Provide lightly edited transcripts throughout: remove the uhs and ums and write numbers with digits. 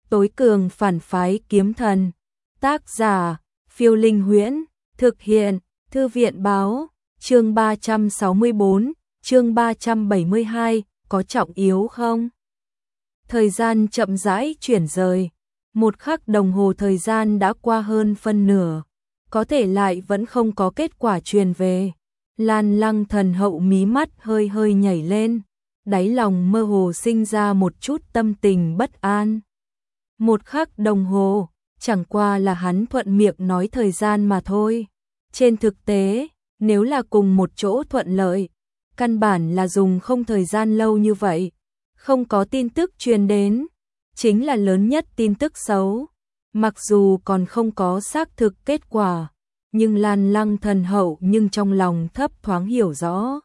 tối cường phản phái kiếm thần. Tác giả, Phiêu Linh Huyễn, thực hiện, Thư viện báo, chương 364, chương 372, có trọng yếu không? Thời gian chậm rãi chuyển rời, 1 khắc đồng hồ thời gian đã qua hơn phân nửa, có thể lại vẫn không có kết quả truyền về. Lan Lăng Thần Hậu mí mắt hơi hơi nhảy lên, đáy lòng mơ hồ sinh ra một chút tâm tình bất an. 1 khắc đồng hồ, chẳng qua là hắn thuận miệng nói thời gian mà thôi. Trên thực tế, nếu là cùng một chỗ thuận lợi, căn bản là dùng không thời gian lâu như vậy. Không có tin tức truyền đến, chính là lớn nhất tin tức xấu. Mặc dù còn không có xác thực kết quả, nhưng Lan Lăng Thần Hậu nhưng trong lòng thấp thoáng hiểu rõ.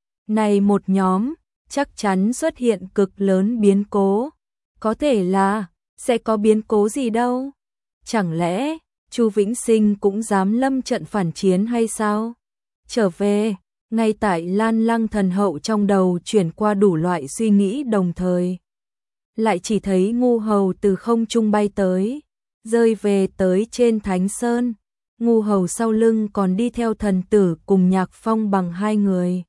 Này một nhóm, chắc chắn xuất hiện cực lớn biến cố. Có thể là, sẽ có biến cố gì đâu? Chẳng lẽ, Chu Vĩnh Sinh cũng dám lâm trận phản chiến hay sao? Trở về, ngay tại Lan Lăng Thần Hậu trong đầu chuyển qua đủ loại suy nghĩ đồng thời. Lại chỉ thấy Ngu Hầu từ không trung bay tới, rơi về tới trên Thánh Sơn. Ngu Hầu sau lưng còn đi theo thần tử cùng Nhạc Phong bằng 2 người.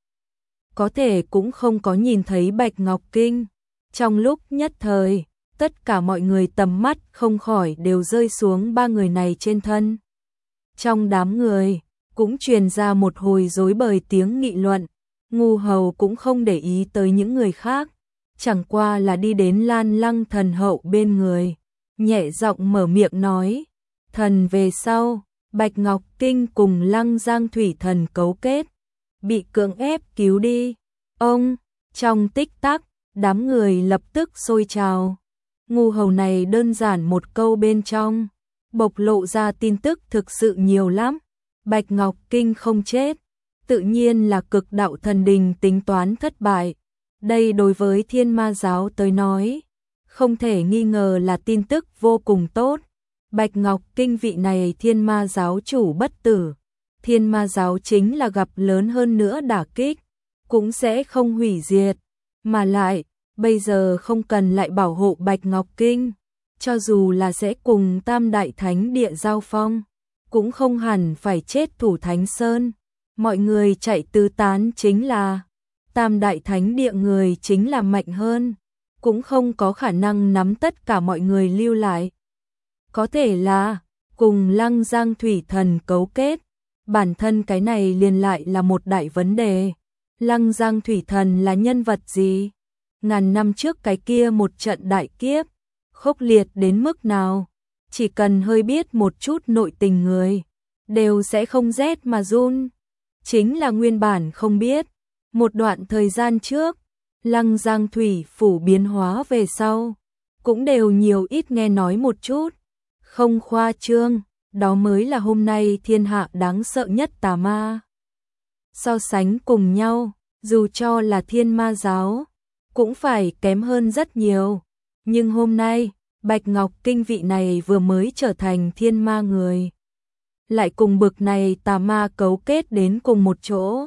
Có thể cũng không có nhìn thấy Bạch Ngọc Kinh. Trong lúc nhất thời, tất cả mọi người tầm mắt không khỏi đều rơi xuống 3 người này trên thân. Trong đám người, cũng truyền ra một hồi rối bời tiếng nghị luận. Ngu Hầu cũng không để ý tới những người khác, chẳng qua là đi đến Lan Lăng Thần Hậu bên người, nhẹ giọng mở miệng nói: "Thần về sau, Bạch Ngọc Kinh cùng Lăng Giang Thủy Thần cấu kết, bị cưỡng ép cứu đi." Ông, trong tích tắc, đám người lập tức sôi trào. Ngu Hầu này đơn giản một câu bên trong, bộc lộ ra tin tức thực sự nhiều lắm. Bạch Ngọc Kinh không chết, tự nhiên là Cực Đạo Thần Đình tính toán thất bại. Đây đối với Thiên Ma Giáo tới nói, không thể nghi ngờ là tin tức vô cùng tốt. Bạch Ngọc Kinh vị này Thiên Ma Giáo chủ bất tử, Thiên Ma Giáo chính là gặp lớn hơn nữa đả kích, cũng sẽ không hủy diệt. Mà lại, bây giờ không cần lại bảo hộ Bạch Ngọc Kinh, cho dù là sẽ cùng Tam Đại Thánh Địa giao phong, cũng không hẳn phải chết thủ Thánh Sơn. Mọi người chạy tứ tán chính là Tam Đại Thánh Địa người chính là mạnh hơn, cũng không có khả năng nắm tất cả mọi người lưu lại. Có thể là cùng Lăng Giang Thủy Thần cấu kết, bản thân cái này liền lại là một đại vấn đề. Lăng Giang Thủy Thần là nhân vật gì? Ngàn năm trước cái kia một trận đại kiếp, khốc liệt đến mức nào? Chỉ cần hơi biết một chút nội tình người, đều sẽ không rét mà run. Chính là nguyên bản không biết. Một đoạn thời gian trước, Lăng Giang Thủy phủ biến hóa về sau, cũng đều nhiều ít nghe nói một chút. Không khoa trương, đó mới là hôm nay thiên hạ đáng sợ nhất tà ma. So sánh cùng nhau, dù cho là Thiên Ma Giáo, cũng phải kém hơn rất nhiều. Nhưng hôm nay, Bạch Ngọc Kinh vị này vừa mới trở thành thiên ma người, lại cùng bực này tà ma cấu kết đến cùng một chỗ.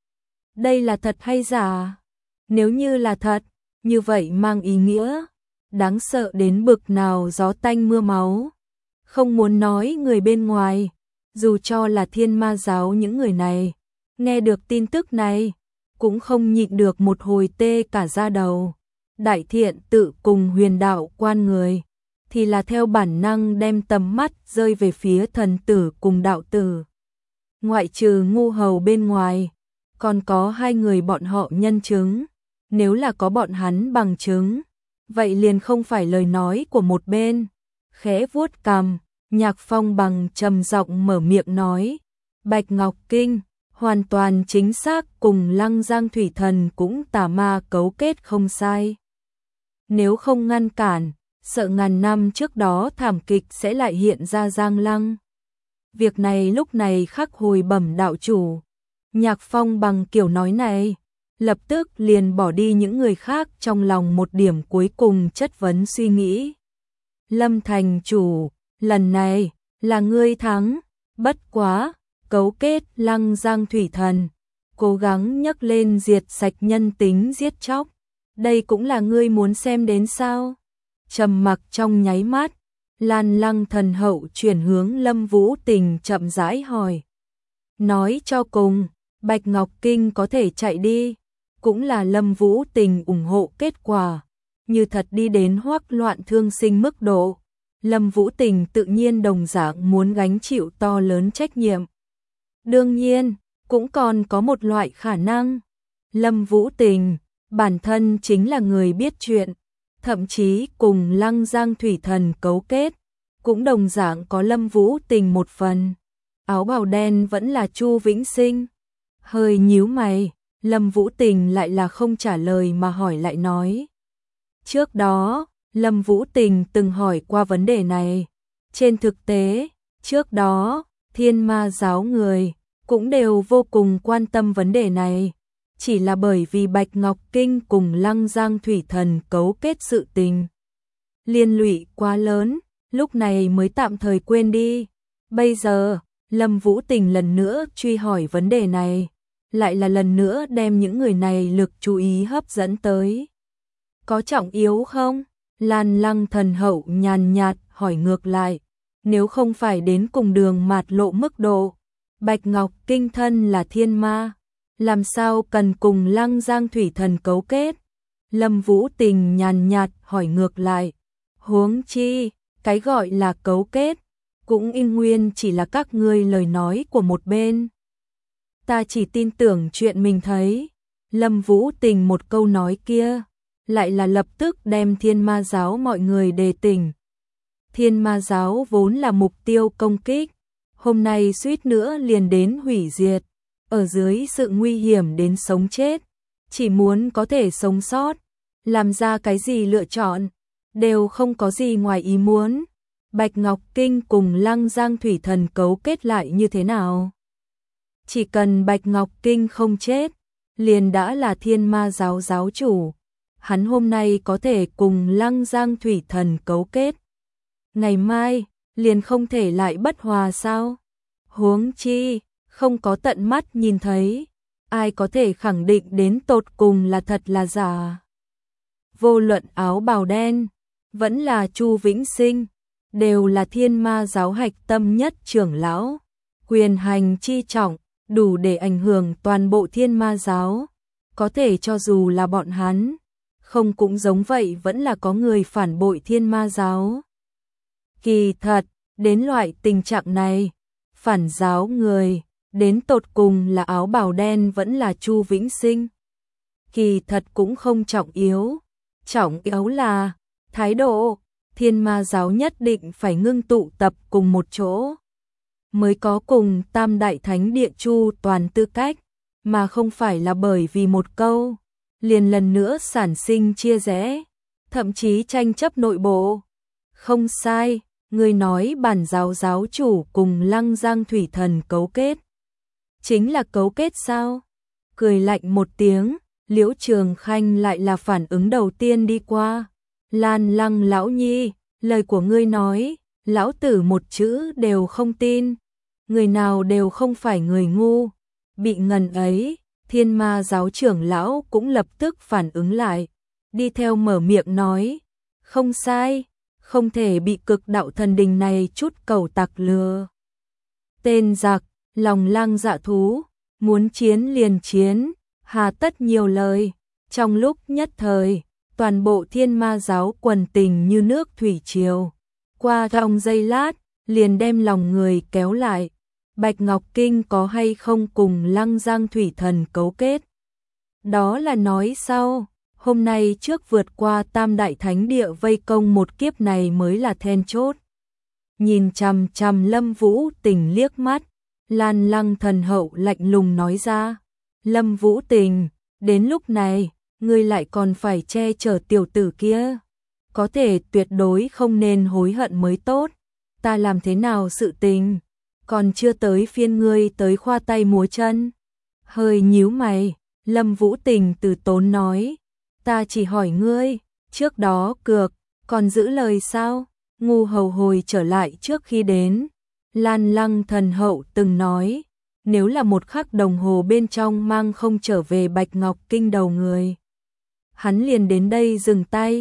Đây là thật hay giả? Nếu như là thật, như vậy mang ý nghĩa đáng sợ đến bực nào gió tanh mưa máu. Không muốn nói người bên ngoài, dù cho là Thiên Ma Giáo những người này, nghe được tin tức này, cũng không nhịn được một hồi tê cả da đầu. Đại Thiện Tự cùng Huyền Đạo Quan người, thì là theo bản năng đem tầm mắt rơi về phía thần tử cùng đạo tử. Ngoại trừ Ngu Hầu bên ngoài, còn có 2 người bọn họ nhân chứng. Nếu là có bọn hắn bằng chứng, vậy liền không phải lời nói của một bên. Khẽ vuốt cằm, Nhạc Phong bằng trầm giọng mở miệng nói: Bạch Ngọc Kinh hoàn toàn chính xác cùng Lăng Giang Thủy Thần cũng tà ma cấu kết không sai. Nếu không ngăn cản, sợ ngàn năm trước đó thảm kịch sẽ lại hiện ra Giang Lăng. Việc này lúc này khắc hồi bẩm đạo chủ. Nhạc Phong bằng kiểu nói này, lập tức liền bỏ đi những người khác trong lòng một điểm cuối cùng chất vấn suy nghĩ. Lâm thành chủ, lần này là ngươi thắng, bất quá, cấu kết Lăng Giang Thủy Thần, cố gắng nhấc lên diệt sạch nhân tính giết chóc. Đây cũng là ngươi muốn xem đến sao? Trầm mặc trong nháy mắt, Lan Lăng thần hậu chuyển hướng Lâm Vũ Tình chậm rãi hỏi. Nói cho cùng, Bạch Ngọc Kinh có thể chạy đi, cũng là Lâm Vũ Tình ủng hộ kết quả. Như thật đi đến hoắc loạn thương sinh mức độ, Lâm Vũ Tình tự nhiên đồng dạng muốn gánh chịu to lớn trách nhiệm. Đương nhiên, cũng còn có một loại khả năng. Lâm Vũ Tình, bản thân chính là người biết chuyện, thậm chí cùng Lăng Giang Thủy Thần cấu kết, cũng đồng dạng có Lâm Vũ Tình một phần. Áo bào đen vẫn là Chu Vĩnh Sinh. Hơi nhíu mày, Lâm Vũ Tình lại là không trả lời mà hỏi lại nói. Trước đó, Lâm Vũ Tình từng hỏi qua vấn đề này. Trên thực tế, trước đó, Thiên Ma giáo người cũng đều vô cùng quan tâm vấn đề này. Chỉ là bởi vì Bạch Ngọc Kinh cùng Lăng Giang Thủy Thần cấu kết sự tình. Liên lụy quá lớn, lúc này mới tạm thời quên đi. Bây giờ, Lâm Vũ Tình lần nữa truy hỏi vấn đề này, lại là lần nữa đem những người này lực chú ý hấp dẫn tới. Có trọng yếu không? Lan Lăng thần hậu nhàn nhạt hỏi ngược lại. Nếu không phải đến cùng đường mạt lộ mức độ, Bạch Ngọc Kinh thân là thiên ma, làm sao cần cùng Lăng Giang Thủy Thần cấu kết? Lâm Vũ Tình nhàn nhạt hỏi ngược lại. Huống chi, cái gọi là cấu kết, cũng in nguyên chỉ là các ngươi lời nói của một bên. Ta chỉ tin tưởng chuyện mình thấy. Lâm Vũ Tình một câu nói kia, lại là lập tức đem Thiên Ma giáo mọi người đề tỉnh. Thiên Ma giáo vốn là mục tiêu công kích, hôm nay suýt nữa liền đến hủy diệt, ở dưới sự nguy hiểm đến sống chết, chỉ muốn có thể sống sót, làm ra cái gì lựa chọn, đều không có gì ngoài ý muốn. Bạch Ngọc Kinh cùng Lăng Giang Thủy Thần cấu kết lại như thế nào? Chỉ cần Bạch Ngọc Kinh không chết, liền đã là Thiên Ma giáo giáo chủ. Hắn hôm nay có thể cùng Lăng Giang Thủy Thần cấu kết, ngày mai liền không thể lại bất hòa sao? Huống chi, không có tận mắt nhìn thấy, ai có thể khẳng định đến tột cùng là thật là giả? Vô luận áo bào đen, vẫn là Chu Vĩnh Sinh, đều là Thiên Ma giáo hạch tâm nhất trưởng lão, quyền hành chi trọng, đủ để ảnh hưởng toàn bộ Thiên Ma giáo. Có thể cho dù là bọn hắn, không cũng giống vậy vẫn là có người phản bội Thiên Ma giáo. Kỳ thật, đến loại tình trạng này, phản giáo người, đến tột cùng là áo bào đen vẫn là Chu Vĩnh Sinh. Kỳ thật cũng không trọng yếu, trọng yếu là thái độ. Thiên Ma giáo nhất định phải ngưng tụ tập cùng một chỗ, mới có cùng Tam Đại Thánh Địa Chu toàn tư cách, mà không phải là bởi vì một câu, liền lần nữa sản sinh chia rẽ, thậm chí tranh chấp nội bộ. Không sai, người nói bản giáo giáo chủ cùng Lăng Giang Thủy Thần cấu kết. Chính là cấu kết sao? Cười lạnh một tiếng, Liễu Trường Khanh lại là phản ứng đầu tiên đi qua. Lan Lăng lão nhi, lời của ngươi nói, lão tử một chữ đều không tin. Người nào đều không phải người ngu. Bị ngần ấy, Thiên Ma giáo trưởng lão cũng lập tức phản ứng lại, đi theo mở miệng nói, không sai, không thể bị cực đạo thần đình này chút cầu tặc lừa. Tên giặc, lòng lang dạ thú, muốn chiến liền chiến, hà tất nhiều lời. Trong lúc nhất thời, toàn bộ Thiên Ma giáo quần tình như nước thủy triều. Qua trong giây lát, liền đem lòng người kéo lại. Bạch Ngọc Kinh có hay không cùng Lăng Giang Thủy Thần cấu kết? Đó là nói sau, hôm nay trước vượt qua Tam Đại Thánh Địa vây công một kiếp này mới là then chốt. Nhìn chằm chằm Lâm Vũ Tình liếc mắt, Lan Lăng thần hậu lạnh lùng nói ra. Lâm Vũ Tình, đến lúc này, ngươi lại còn phải che chở tiểu tử kia. Có thể tuyệt đối không nên hối hận mới tốt. Ta làm thế nào sự tình? Còn chưa tới phiên ngươi tới khoa tay múa chân. Hơi nhíu mày, Lâm Vũ Tình từ tốn nói. Ta chỉ hỏi ngươi, trước đó cược, còn giữ lời sao? Ngu hầu hồi trở lại trước khi đến. Lan Lăng thần hậu từng nói, nếu là một khắc đồng hồ bên trong mang không trở về Bạch Ngọc Kinh đầu người, hắn liền đến đây dừng tay.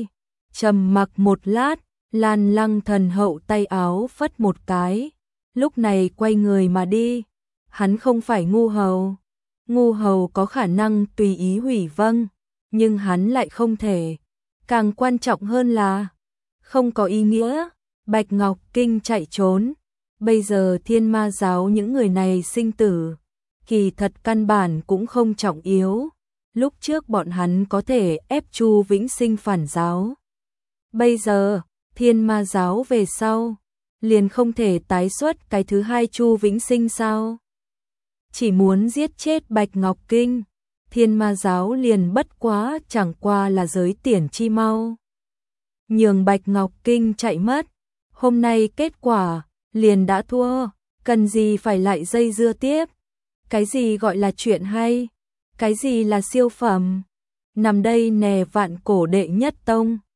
Trầm mặc một lát, Lan Lăng thần hậu tay áo phất một cái, lúc này quay người mà đi. Hắn không phải ngu hầu. Ngu hầu có khả năng tùy ý hủy vâng, nhưng hắn lại không thể. Càng quan trọng hơn là không có ý nghĩa. Bạch Ngọc Kinh chạy trốn. Bây giờ Thiên Ma giáo những người này sinh tử, kỳ thật căn bản cũng không trọng yếu. Lúc trước bọn hắn có thể ép Chu Vĩnh Sinh phản giáo. Bây giờ, Thiên Ma giáo về sau, liền không thể tái xuất cái thứ hai Chu Vĩnh Sinh sao? Chỉ muốn giết chết Bạch Ngọc Kinh, Thiên Ma giáo liền bất quá chẳng qua là giới tiền chi mau. Nhường Bạch Ngọc Kinh chạy mất, hôm nay kết quả liền đã thua, cần gì phải lại dây dưa tiếp? Cái gì gọi là chuyện hay? Cái gì là siêu phẩm? Nằm đây nè vạn cổ đệ nhất tông.